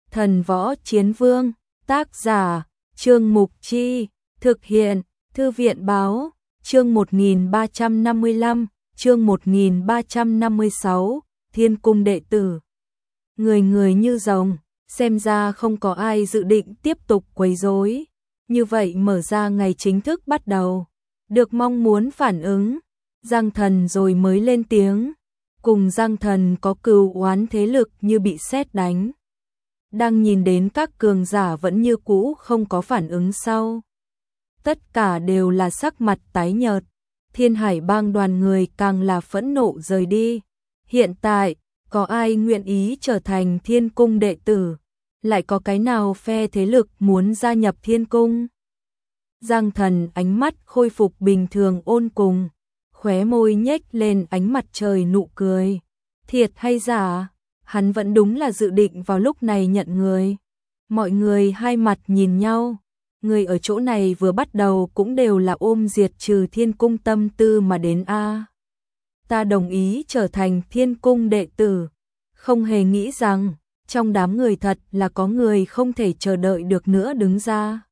Thần Võ Chiến Vương, tác giả, Trương Mục Chi, thực hiện, Thư viện Báo, chương 1355, chương 1356, Thiên Cung đệ tử. Người người như rồng, xem ra không có ai dự định tiếp tục quấy rối. Như vậy mở ra ngày chính thức bắt đầu. Được mong muốn phản ứng, Giang Thần rồi mới lên tiếng. Cùng Giang Thần có cừu oán thế lực như bị sét đánh. Đang nhìn đến các cường giả vẫn như cũ không có phản ứng sau. Tất cả đều là sắc mặt tái nhợt. Thiên Hải Bang đoàn người càng là phẫn nộ rời đi. Hiện tại, có ai nguyện ý trở thành Thiên Cung đệ tử? Lại có cái nào phe thế lực muốn gia nhập Thiên Cung? Giang Thần ánh mắt khôi phục bình thường ôn cùng, khóe môi nhếch lên ánh mặt trời nụ cười. Thiệt hay giả? Hắn vẫn đúng là dự định vào lúc này nhận người. Mọi người hai mặt nhìn nhau. Người ở chỗ này vừa bắt đầu cũng đều là ôm diệt trừ Thiên Cung tâm tư mà đến a. Ta đồng ý trở thành Thiên Cung đệ tử. Không hề nghĩ rằng, trong đám người thật là có người không thể chờ đợi được nữa đứng ra.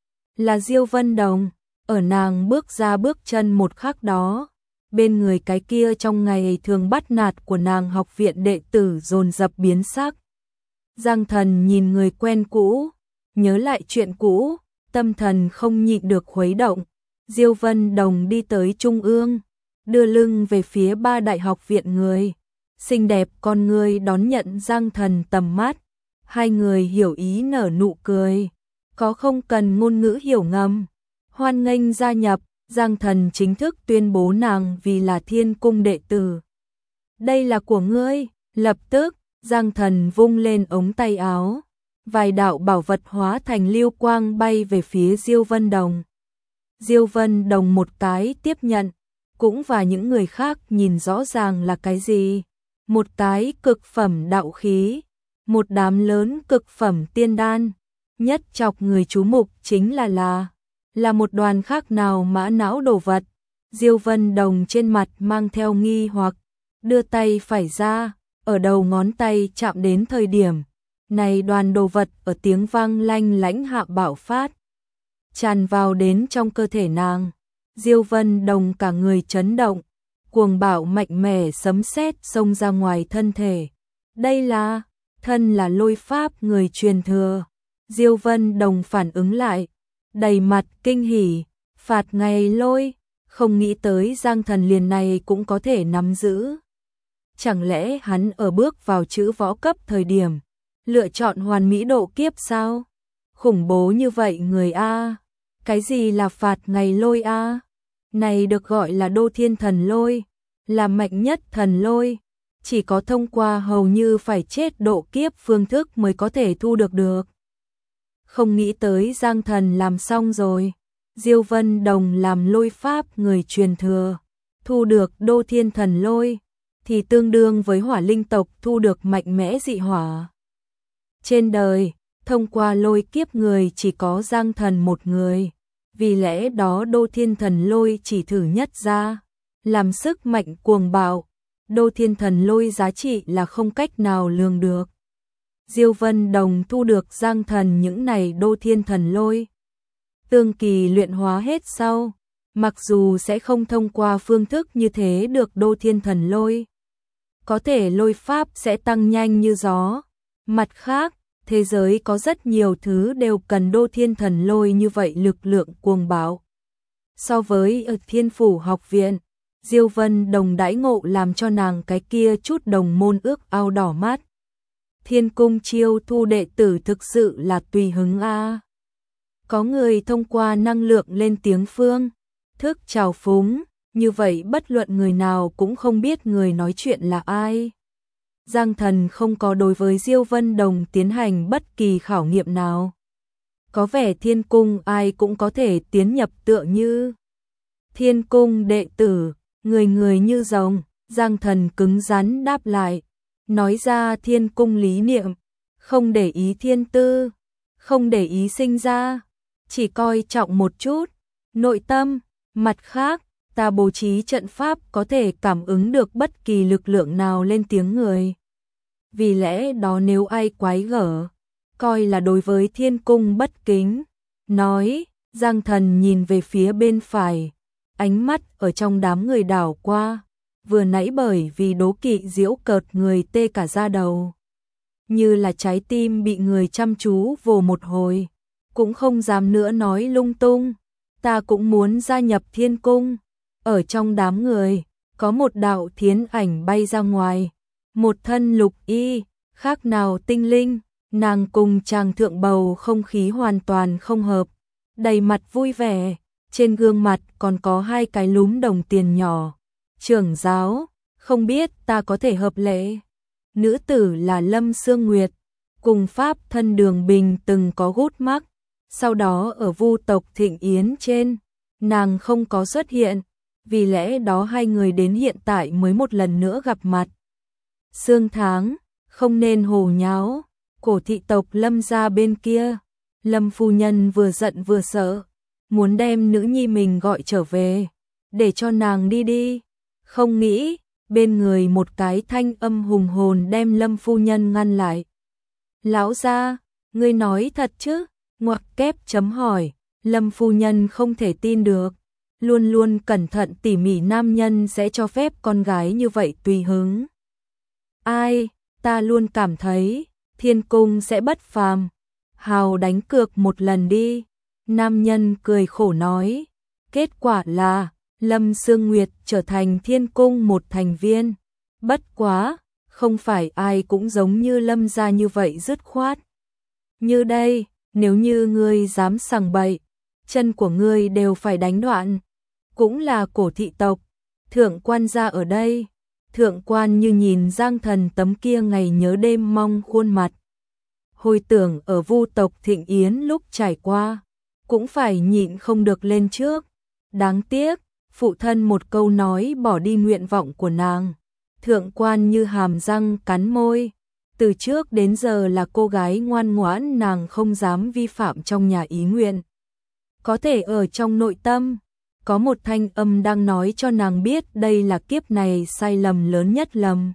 Là Diêu Vân Đồng, ở nàng bước ra bước chân một khắc đó. Bên người cái kia trong ngày thường bắt nạt của nàng học viện đệ tử dồn dập biến sắc. Giang Thần nhìn người quen cũ, nhớ lại chuyện cũ, tâm thần không nhịn được khuấy động. Diêu Vân Đồng đi tới trung ương, đưa lưng về phía ba đại học viện người. Xinh đẹp con người đón nhận Giang Thần tầm mắt. Hai người hiểu ý nở nụ cười, có không cần ngôn ngữ hiểu ngầm. Hoan nghênh gia nhập. Giang Thần chính thức tuyên bố nàng vì là Thiên Cung đệ tử. Đây là của ngươi. Lập tức, Giang Thần vung lên ống tay áo. Vài đạo bảo vật hóa thành lưu quang bay về phía Diêu Vân Đồng. Diêu Vân Đồng một cái tiếp nhận, cũng và những người khác nhìn rõ ràng là cái gì. Một cái cực phẩm đạo khí, một đám lớn cực phẩm tiên đan. Nhất chọc người chú mục chính là một đoàn khác nào mã não đồ vật. Diêu Vân Đồng trên mặt mang theo nghi hoặc, đưa tay phải ra, ở đầu ngón tay chạm đến thời điểm này đoàn đồ vật ở tiếng vang lanh lảnh hạ bạo phát, tràn vào đến trong cơ thể nàng. Diêu Vân Đồng cả người chấn động, cuồng bạo mạnh mẽ sấm sét xông ra ngoài thân thể. Đây là, thân là lôi pháp người truyền thừa. Diêu Vân Đồng phản ứng lại, đầy mặt kinh hỉ, phạt ngày lôi, không nghĩ tới Giang Thần liền này cũng có thể nắm giữ. Chẳng lẽ hắn ở bước vào chữ võ cấp thời điểm, lựa chọn hoàn mỹ độ kiếp sao? Khủng bố như vậy người a. Cái gì là phạt ngày lôi a? Này được gọi là Đô Thiên Thần Lôi, là mạnh nhất thần lôi, chỉ có thông qua hầu như phải chết độ kiếp phương thức mới có thể thu được. Không nghĩ tới Giang Thần làm xong rồi. Diêu Vân Đồng làm lôi pháp người truyền thừa, thu được Đô Thiên Thần Lôi, thì tương đương với hỏa linh tộc thu được mạnh mẽ dị hỏa. Trên đời, thông qua lôi kiếp người chỉ có Giang Thần một người, vì lẽ đó Đô Thiên Thần Lôi chỉ thử nhất ra, làm sức mạnh cuồng bạo. Đô Thiên Thần Lôi giá trị là không cách nào lường được. Diêu Vân Đồng thu được Giang Thần những này Đô Thiên Thần Lôi. Tương kỳ luyện hóa hết sau, mặc dù sẽ không thông qua phương thức như thế được Đô Thiên Thần Lôi, có thể lôi pháp sẽ tăng nhanh như gió. Mặt khác, thế giới có rất nhiều thứ đều cần Đô Thiên Thần Lôi như vậy lực lượng cuồng bạo. So với ở Thiên Phủ học viện, Diêu Vân Đồng đãi ngộ làm cho nàng cái kia chút đồng môn ước ao đỏ mắt. Thiên Cung chiêu thu đệ tử thực sự là tùy hứng a. Có người thông qua năng lượng lên tiếng phương thức trào phúng, như vậy bất luận người nào cũng không biết người nói chuyện là ai. Giang Thần không có đối với Diêu Vân Đồng tiến hành bất kỳ khảo nghiệm nào. Có vẻ Thiên Cung ai cũng có thể tiến nhập tựa như Thiên Cung đệ tử, người người như rồng. Giang Thần cứng rắn đáp lại, nói ra Thiên Cung lý niệm, không để ý thiên tư, không để ý sinh ra, chỉ coi trọng một chút nội tâm. Mặt khác, ta bố trí trận pháp có thể cảm ứng được bất kỳ lực lượng nào lên tiếng người. Vì lẽ đó nếu ai quái gở, coi là đối với thiên cung bất kính. Nói, Giang Thần nhìn về phía bên phải, ánh mắt ở trong đám người đảo qua, vừa nãy bởi vì đố kỵ giễu cợt người tê cả da đầu. Như là trái tim bị người chăm chú vồ một hồi, cũng không dám nữa nói lung tung. Ta cũng muốn gia nhập thiên cung. Ở trong đám người, có một đạo thiến ảnh bay ra ngoài, một thân lục y, khác nào tinh linh, nàng cùng chàng thượng bầu không khí hoàn toàn không hợp, đầy mặt vui vẻ, trên gương mặt còn có 2 cái lúm đồng tiền nhỏ. Trưởng giáo, không biết ta có thể hợp lệ. Nữ tử là Lâm Sương Nguyệt, cùng Pháp thân Đường Bình từng có gút mắc, sau đó ở Vu tộc Thịnh Yến trên, nàng không có xuất hiện, vì lẽ đó 2 người đến hiện tại mới một lần nữa gặp mặt. Sương Tháng, không nên hồ nháo, cổ thị tộc Lâm gia bên kia, Lâm phu nhân vừa giận vừa sợ, muốn đem nữ nhi mình gọi trở về, để cho nàng đi đi, không nghĩ, bên người một cái thanh âm hùng hồn đem Lâm phu nhân ngăn lại. Lão gia, ngươi nói thật chứ? Ngoặc kép chấm hỏi, Lâm phu nhân không thể tin được, luôn luôn cẩn thận tỉ mỉ nam nhân sẽ cho phép con gái như vậy tùy hứng. Ai, ta luôn cảm thấy, thiên cung sẽ bất phàm, hào đánh cược một lần đi. Nam nhân cười khổ nói, kết quả là, Lâm Sương Nguyệt trở thành thiên cung một thành viên. Bất quá, không phải ai cũng giống như Lâm gia như vậy dứt khoát. Như đây, nếu như ngươi dám sằng bậy, chân của ngươi đều phải đánh đoạn. Cũng là cổ thị tộc, thượng quan gia ở đây. Thượng quan như nhìn Giang Thần tấm kia ngày nhớ đêm mong khuôn mặt. Hồi tưởng ở Vu tộc Thịnh Yến lúc trải qua, cũng phải nhịn không được lên trước. Đáng tiếc, phụ thân một câu nói bỏ đi nguyện vọng của nàng. Thượng quan như hàm răng cắn môi, từ trước đến giờ là cô gái ngoan ngoãn, nàng không dám vi phạm trong nhà ý nguyện. Có thể ở trong nội tâm, có một thanh âm đang nói cho nàng biết đây là kiếp này sai lầm lớn nhất lầm.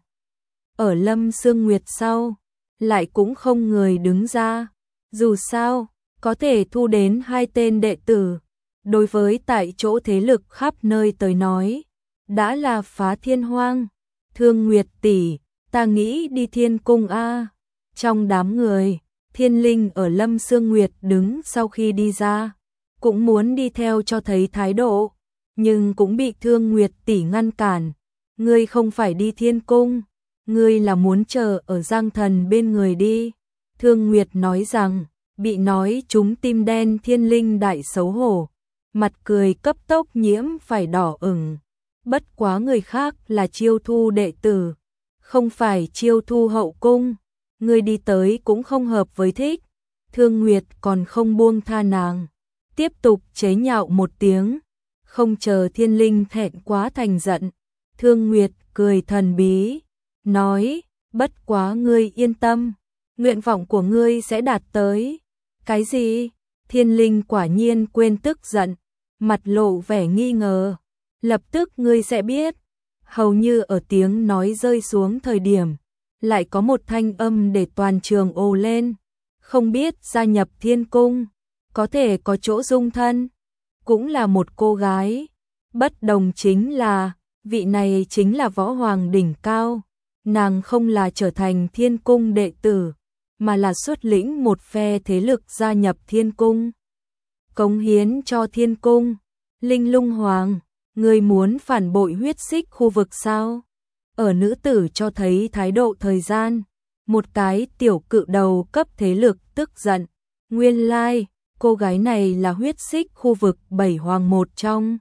Ở Lâm Sương Nguyệt sau, lại cũng không người đứng ra. Dù sao, có thể thu đến 2 tên đệ tử, đối với tại chỗ thế lực khắp nơi tới nói, đã là phá thiên hoang. Thương Nguyệt tỷ, ta nghĩ đi thiên cung a. Trong đám người, Thiên Linh ở Lâm Sương Nguyệt đứng sau khi đi ra, cũng muốn đi theo cho thấy thái độ, nhưng cũng bị Thương Nguyệt tỷ ngăn cản. Ngươi không phải đi thiên cung, ngươi là muốn chờ ở Giang Thần bên người đi. Thương Nguyệt nói rằng, bị nói trúng tim đen Thiên Linh đại xấu hổ, mặt cười cấp tốc nhiễm phải đỏ ửng. Bất quá người khác là chiêu thu đệ tử, không phải chiêu thu hậu cung, người đi tới cũng không hợp với thích. Thương Nguyệt còn không buông tha nàng, tiếp tục chế nhạo một tiếng, không chờ Thiên Linh thẹn quá thành giận. Thương Nguyệt cười thần bí, nói, bất quá ngươi yên tâm, nguyện vọng của ngươi sẽ đạt tới. Cái gì? Thiên Linh quả nhiên quên tức giận, mặt lộ vẻ nghi ngờ. Lập tức ngươi sẽ biết. Hầu như ở tiếng nói rơi xuống thời điểm, lại có một thanh âm để toàn trường ồ lên. Không biết gia nhập thiên cung, có thể có chỗ dung thân, cũng là một cô gái. Bất đồng chính là, vị này chính là võ hoàng đỉnh cao. Nàng không là trở thành thiên cung đệ tử, mà là xuất lĩnh một phe thế lực gia nhập thiên cung, cống hiến cho thiên cung. Linh Lung Hoàng, ngươi muốn phản bội huyết xích khu vực sao? Ở nữ tử cho thấy thái độ thời gian, một cái tiểu cự đầu cấp thế lực tức giận. Nguyên lai, cô gái này là huyết xích khu vực 7 hoàng một trong.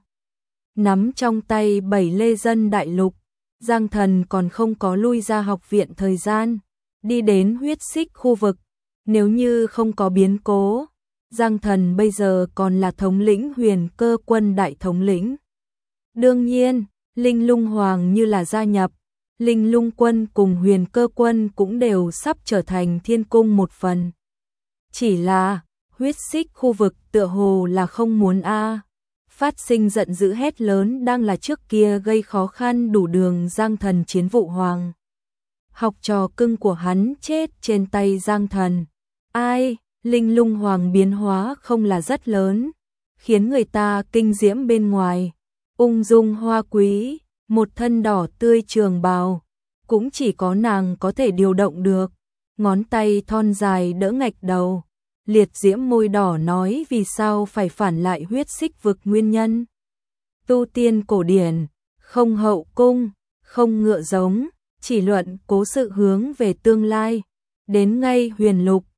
Nắm trong tay 7 lê dân đại lục, Giang Thần còn không có lui ra học viện thời gian, đi đến huyết xích khu vực. Nếu như không có biến cố, Giang Thần bây giờ còn là thống lĩnh Huyền Cơ quân đại thống lĩnh. Đương nhiên, Linh Lung Hoàng như là gia nhập, Linh Lung quân cùng Huyền Cơ quân cũng đều sắp trở thành thiên cung một phần. Chỉ là, huyết xích khu vực tựa hồ là không muốn phát sinh giận dữ hét lớn đang là trước kia gây khó khăn đủ đường Giang Thần Chiến Vụ Hoàng. Học trò cưng của hắn chết trên tay Giang Thần. Ai, Linh Lung Hoàng biến hóa không là rất lớn, khiến người ta kinh diễm bên ngoài, ung dung hoa quý, một thân đỏ tươi trường bào, cũng chỉ có nàng có thể điều động được, ngón tay thon dài đỡ ngạch đầu, liệt diễm môi đỏ nói vì sao phải phản lại huyết xích vực nguyên nhân. Tu tiên cổ điển, không hậu cung, không ngựa giống, chỉ luận cố sự hướng về tương lai, đến ngay huyền lục,